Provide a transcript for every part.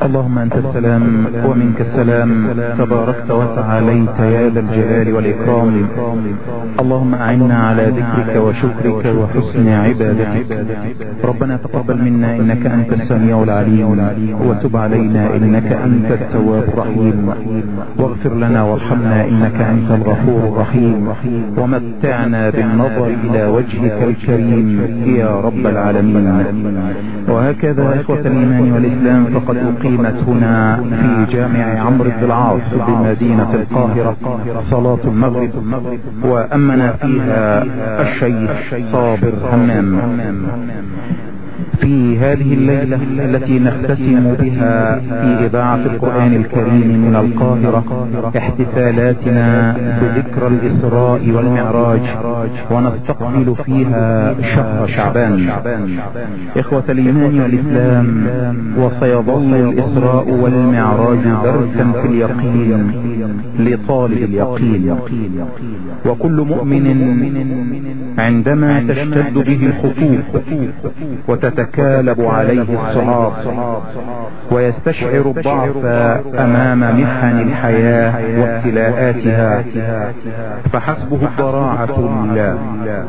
اللهم أنت السلام ومنك السلام، تباركت وتعاليت يا ذا الجلال والإكرام. اللهم أعنا على ذكرك وشكرك وحسن عبادتك. ربنا تقبل منا إنك أنت السميع العليم، وتب علينا إنك أنت التواب الرحيم، واغفر لنا وارحمنا إنك أنت الغفور الرحيم، ومتعنا بالنظر إلى وجهك الكريم يا رب العالمين. وهكذا إخوة الإيمان والإسلام، فقد أقيمت هنا في جامع عمرو بن العاص بمدينة القاهرة صلاة المغرب، وأمنا فيها الشيخ صابر همام. في هذه الليلة التي نختتم بها في إذاعة القرآن الكريم من القاهرة احتفالاتنا بذكرى الإسراء والمعراج، ونستقبل فيها شهر شعبان. إخوة الإيمان والإسلام، وسيظل الإسراء والمعراج درسا في اليقين لطالب اليقين، وكل مؤمن عندما تشتد به الخطوط وتتكالب عليه الصعاب ويستشعر الضعف أمام محن الحياة وابتلاءاتها، فحسبه الضراعة لله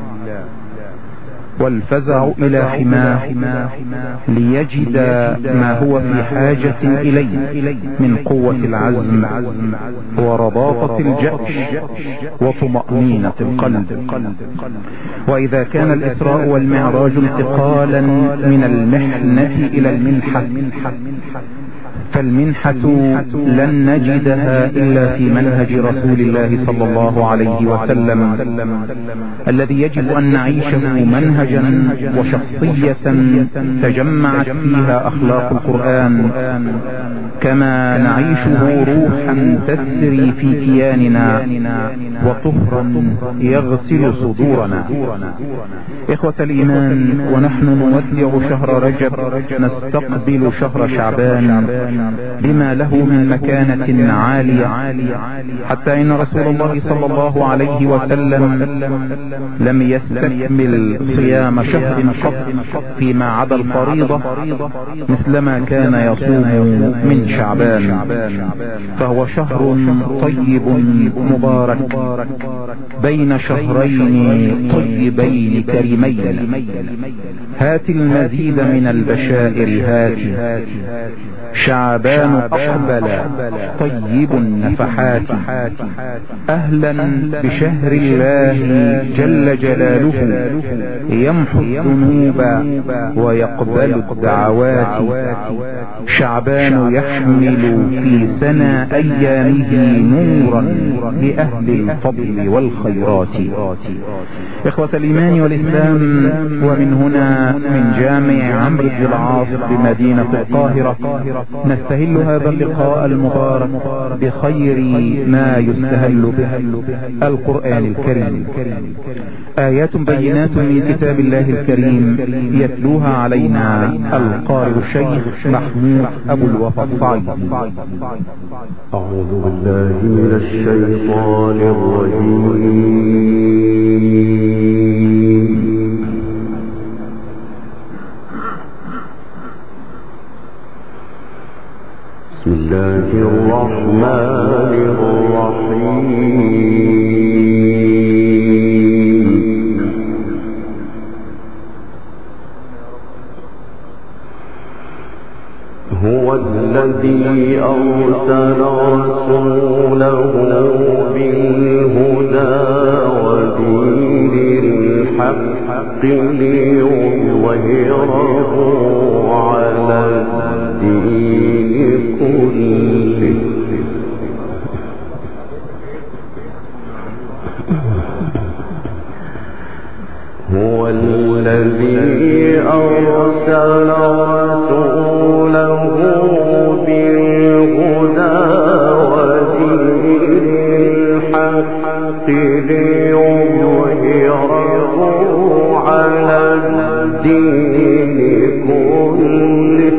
والفزع إلى حماه ليجد ما هو في حاجة إليه من قوة العزم ورضاقة الجأش وطمأنينة القلب. وإذا كان الإسراء والمعراج انتقالا من المحنة إلى المنحة، فالمنحة لن نجدها إلا في منهج رسول الله صلى الله عليه وسلم، الذي يجب أن نعيشه منهجا وشخصية تجمعت فيها أخلاق القرآن، كما نعيشه روحا تسري في كياننا وطهرا يغسل صدورنا. إخوة الإيمان، ونحن نودع شهر رجب نستقبل شهر شعبان بما له من مكانة عالية، حتى إن رسول الله صلى الله عليه وسلم لم يستكمل صيام شهر قط فيما عدا الفريضة مثلما كان يصوم من شعبان، فهو شهر طيب مبارك بين شهرين طيبين كريمين. هات المزيد من البشائر هات، شعبان أقبل طيب النفحات، أهلا بشهر الله جل جلاله، يمحو الذنوب ويقبل الدعوات. شعبان يحمل في سنى أيامه نورا لأهل الفضل والخيرات. إخوة الإيمان والإسلام، ومن هنا من جامع عمرو بن العاص بمدينة القاهرة نستهل هذا اللقاء المبارك بخير ما يستهل به القرآن الكريم، آيات بينات من كتاب الله الكريم يتلوها علينا القارئ الشيخ محمود أبو الوفا الصعيدي. أعوذ بالله من الشيطان الرجيم. بسم الله الرحمن الرحيم. هو الذي أرسل رسوله بالهدى ودين الحق ليظهره على الدين كله. هو الذي أرسل رسوله بالهدى ودين الحق ليظهره على الدين كله.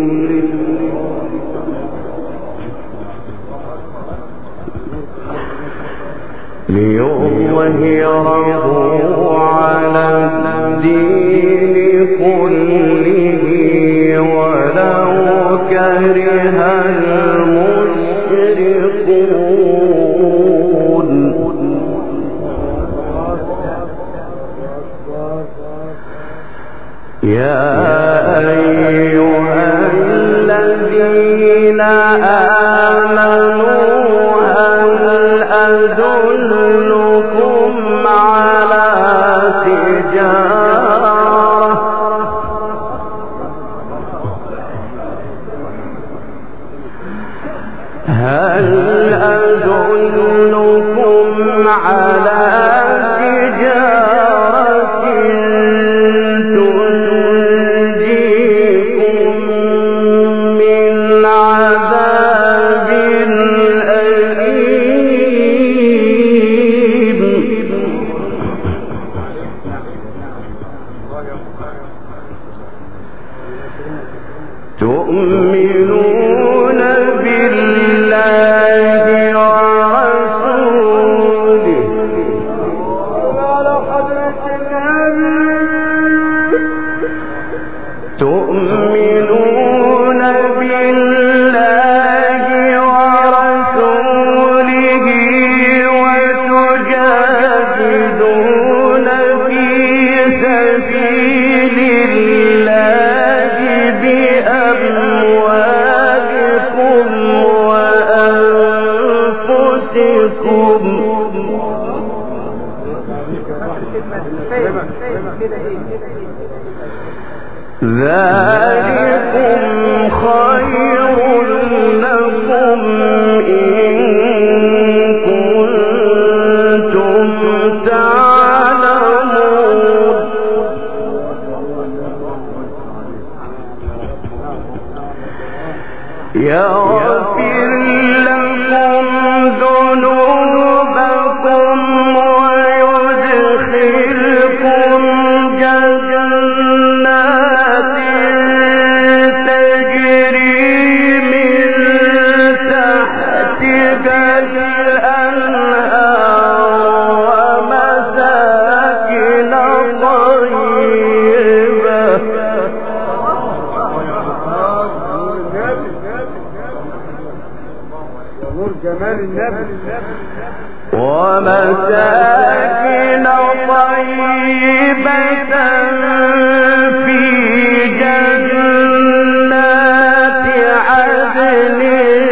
ليظهره على الدين كله ولو كره المشركون يا أيها الذين آمنوا هل أدلكم على تجارة تنجيكم من عذاب أليم تؤمنون بالله ورسوله تؤمنون بالله ورسوله وتجاهدون في سبيل الله بأموالكم وأنفسكم ذلكم خير لكم إن كنتم تعلمون يغفر لكم ذنوبكم ويدخلكم جنات تجري من تحتها الأنهار ومساكن طيبة ومساكن طيبة في جنات عدن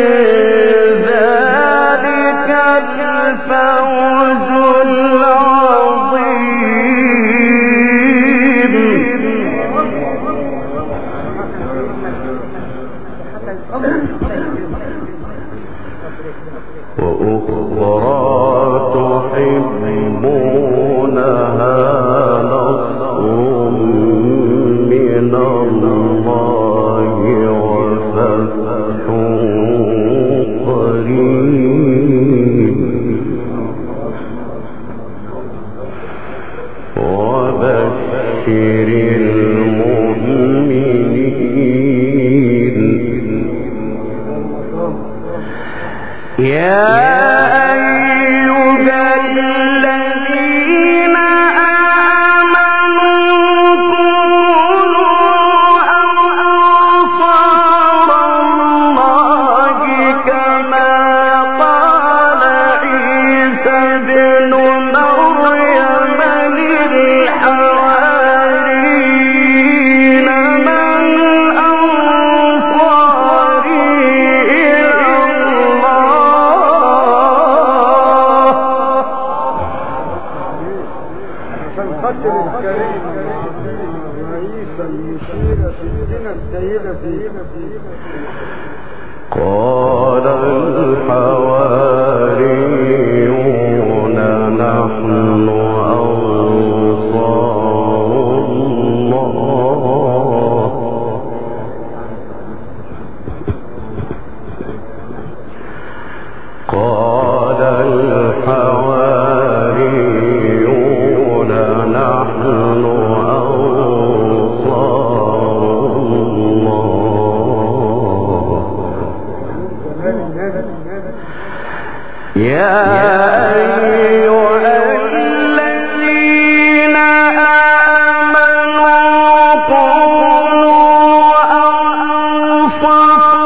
ذلك الفوز العظيم وأخرى تحبونها نصر من الله وفتح قريب وبشر المؤمنين يا أيها الذين آمنوا كونوا أنصار الله كما قال عيسى ابن مريم للحواريين من أنصاري إلى القتل الكريم الرئيس المشير في الدين السيدة قال الحواريون نحن أنصار الله قال الحواريون نحن أنصار الله يا أيها الذين آمنوا كونوا أنصار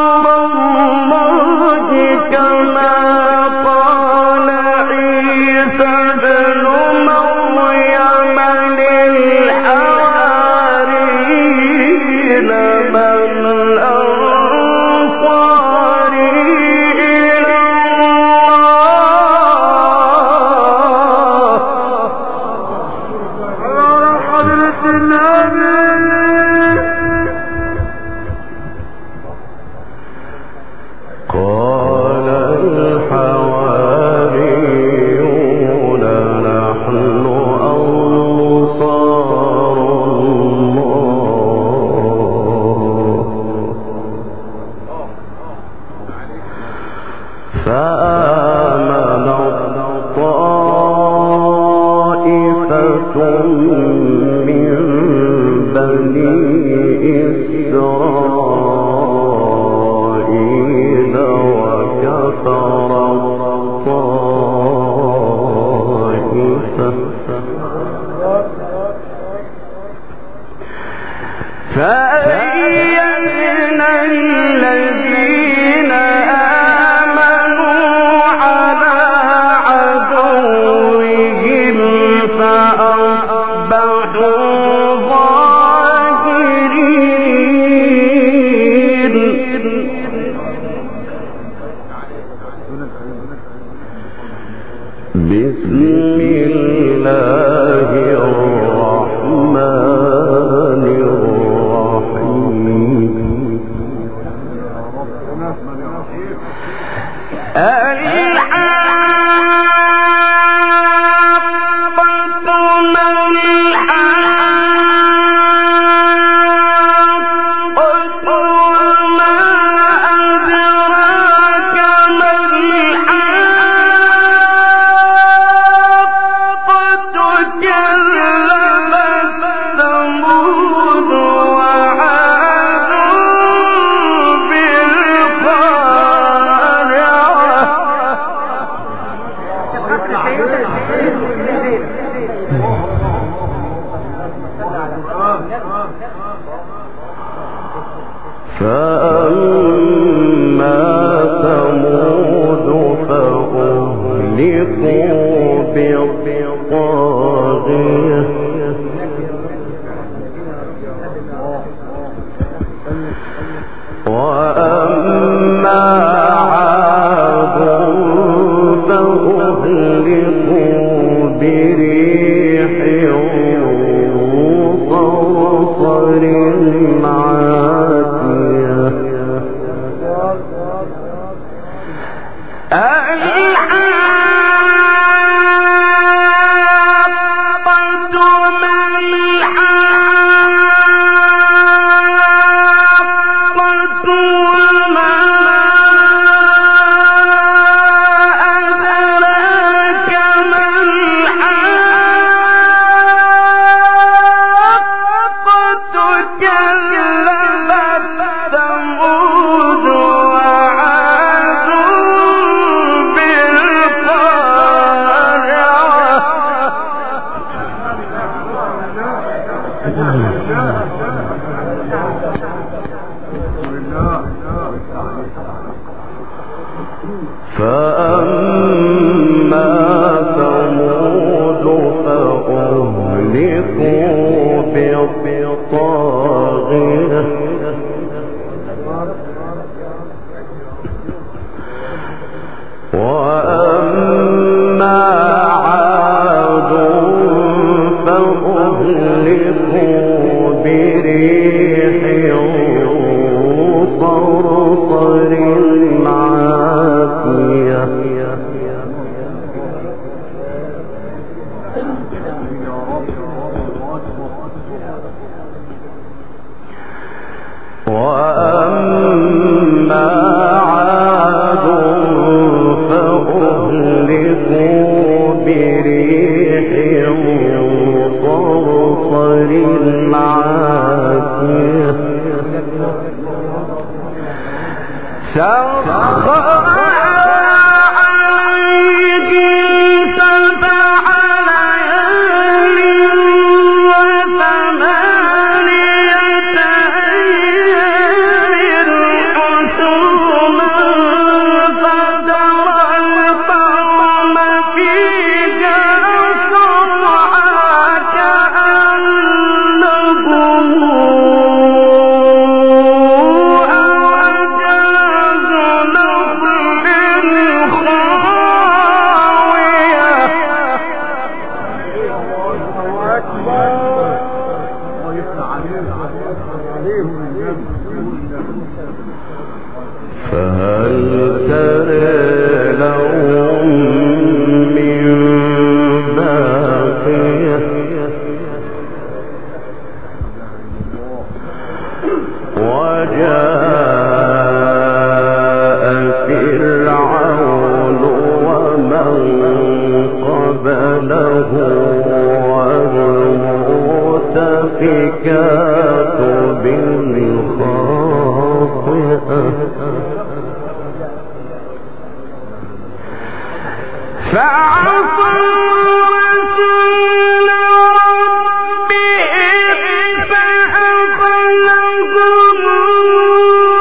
فأخذهم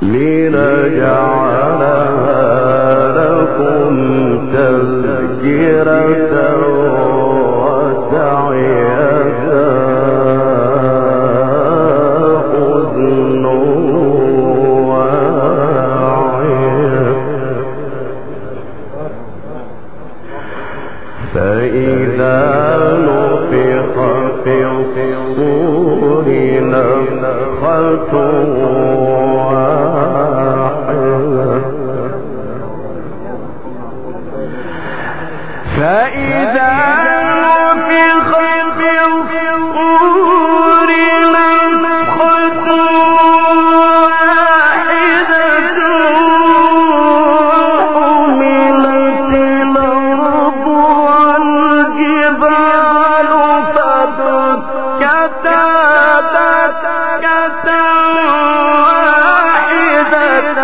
لنجعلها لكم تذكرة وتعيها أذن واعية فإذا نفخ في الصور نفخة فإذا نفخ في الصور نفخة واحدة وحملت الأرض والجبال فدكتا دكة واحدة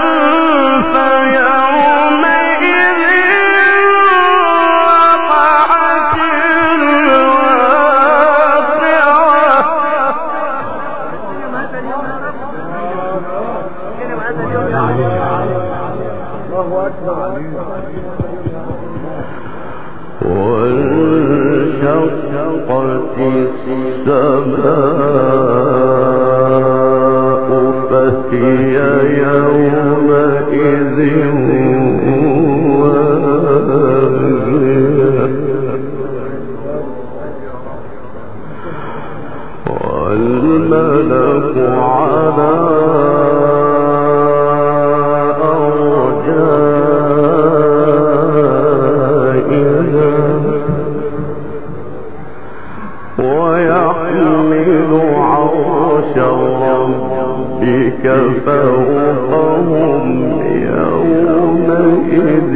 وانشقت السماء فهي يومئذ واهية والملك على ويحمل عرش ربك فوقهم يومئذ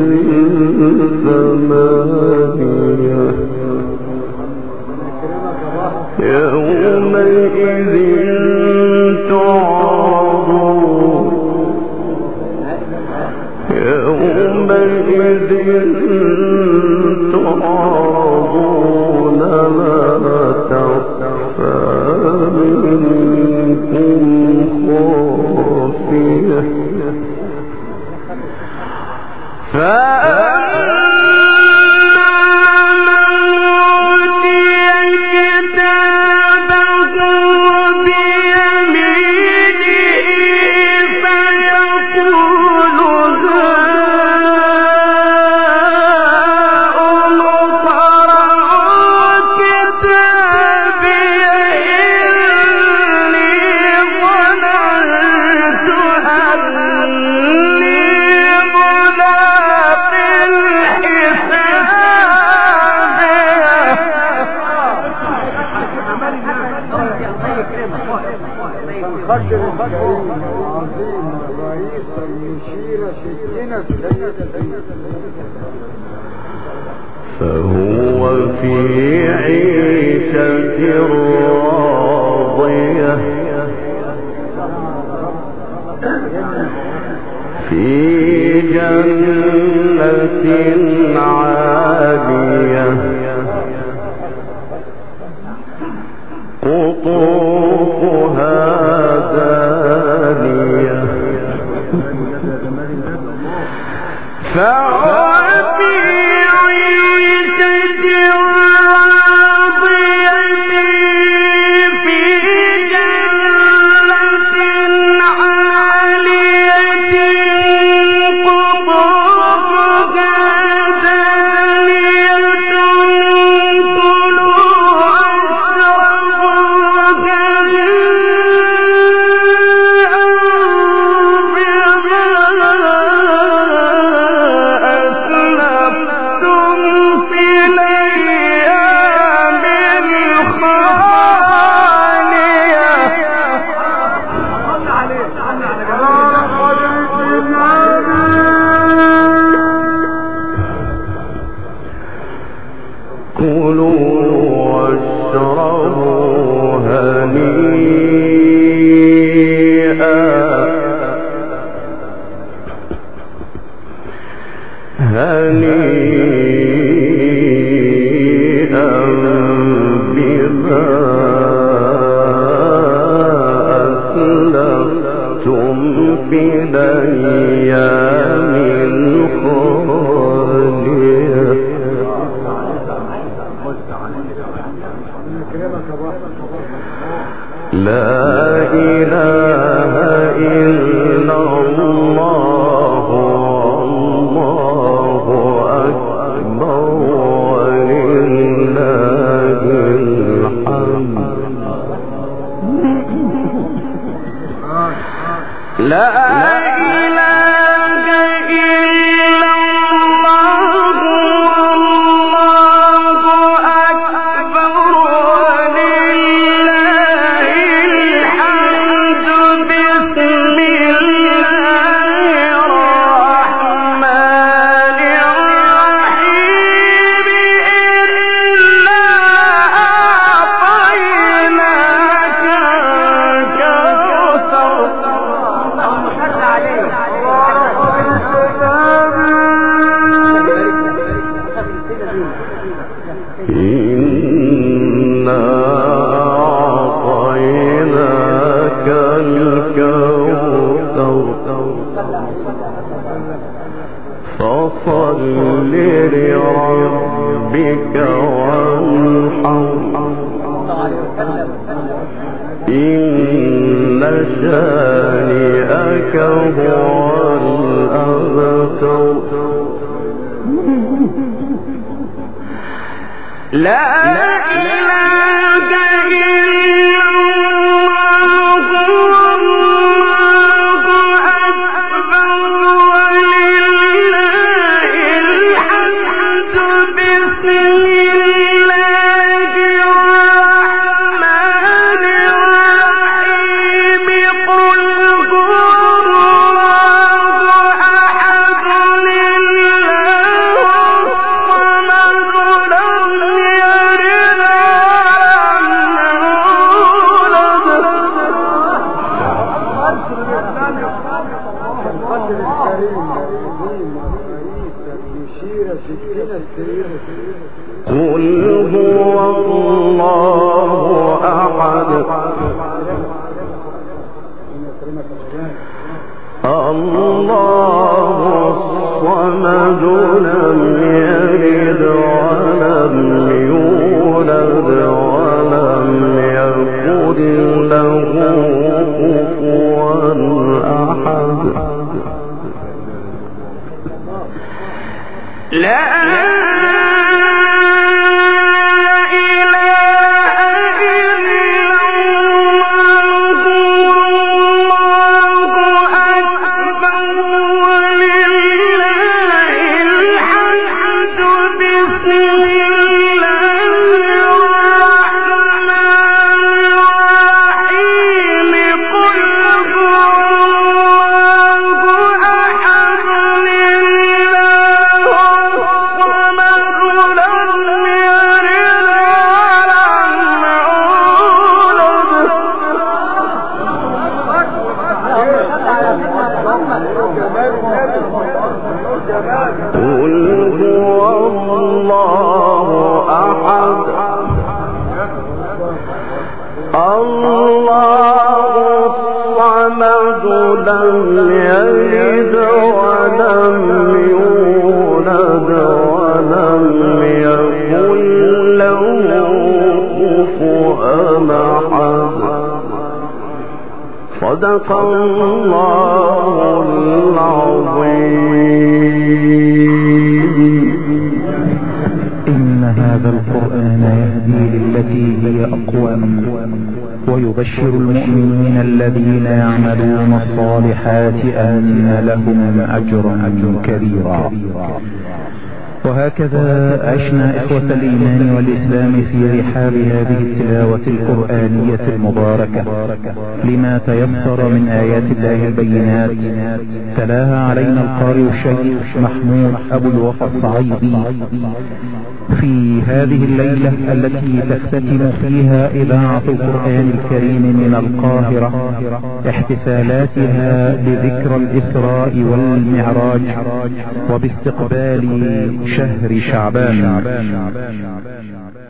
ثمانية يومئذ تعرضون يومئذ تعرضون لا تخفى منكم خافية الفجر الكريم العظيم الرئيس المشير سيدنا السيد فهو في عيشة راضية في جنة عالية قطوفها دانية فهو في عيشة راضية في جنة عالية قطوفها دانية كلوا واشربوا هنيئا هنيئا بما أسلفتم في الأيام الخالية لا إله إلا الله والله أكبر ولله الحمد لا إله إلا الله والله أكبر ولله الحمد بسم الله الرحمن الرحيم إنا أعطيناك الكوثر إنا أعطيناك الكوثر فصل لربك وانحر إن شانئك هو الأبتر لا إله إلا الله والله أكبر ولله الحمد بسم الله الرحمن الرحيم قل هو الله أحد الله الصمد لم يلد قل هو الله أحد الله الصمد لم يلد ولم يولد ولم يكن له كفوا أحد لا صدق الله العظيم. إن هذا القرآن يهدي للتي هي أقوم ويبشر المؤمنين الذين يعملون الصالحات أن لهم أجرا كبيرا. وهكذا عشنا إخوة الإيمان والإسلام في رحاب هذه التلاوة القرآنية المباركة لما تيسر من آيات الله البينات. تلاها علينا القارئ الشيخ محمود أبو الوفا الصعيدي في هذه الليلة التي تختتم فيها إذاعة القرآن الكريم من القاهرة احتفالاتها بذكرى الإسراء والمعراج وباستقبال شهر شعبان.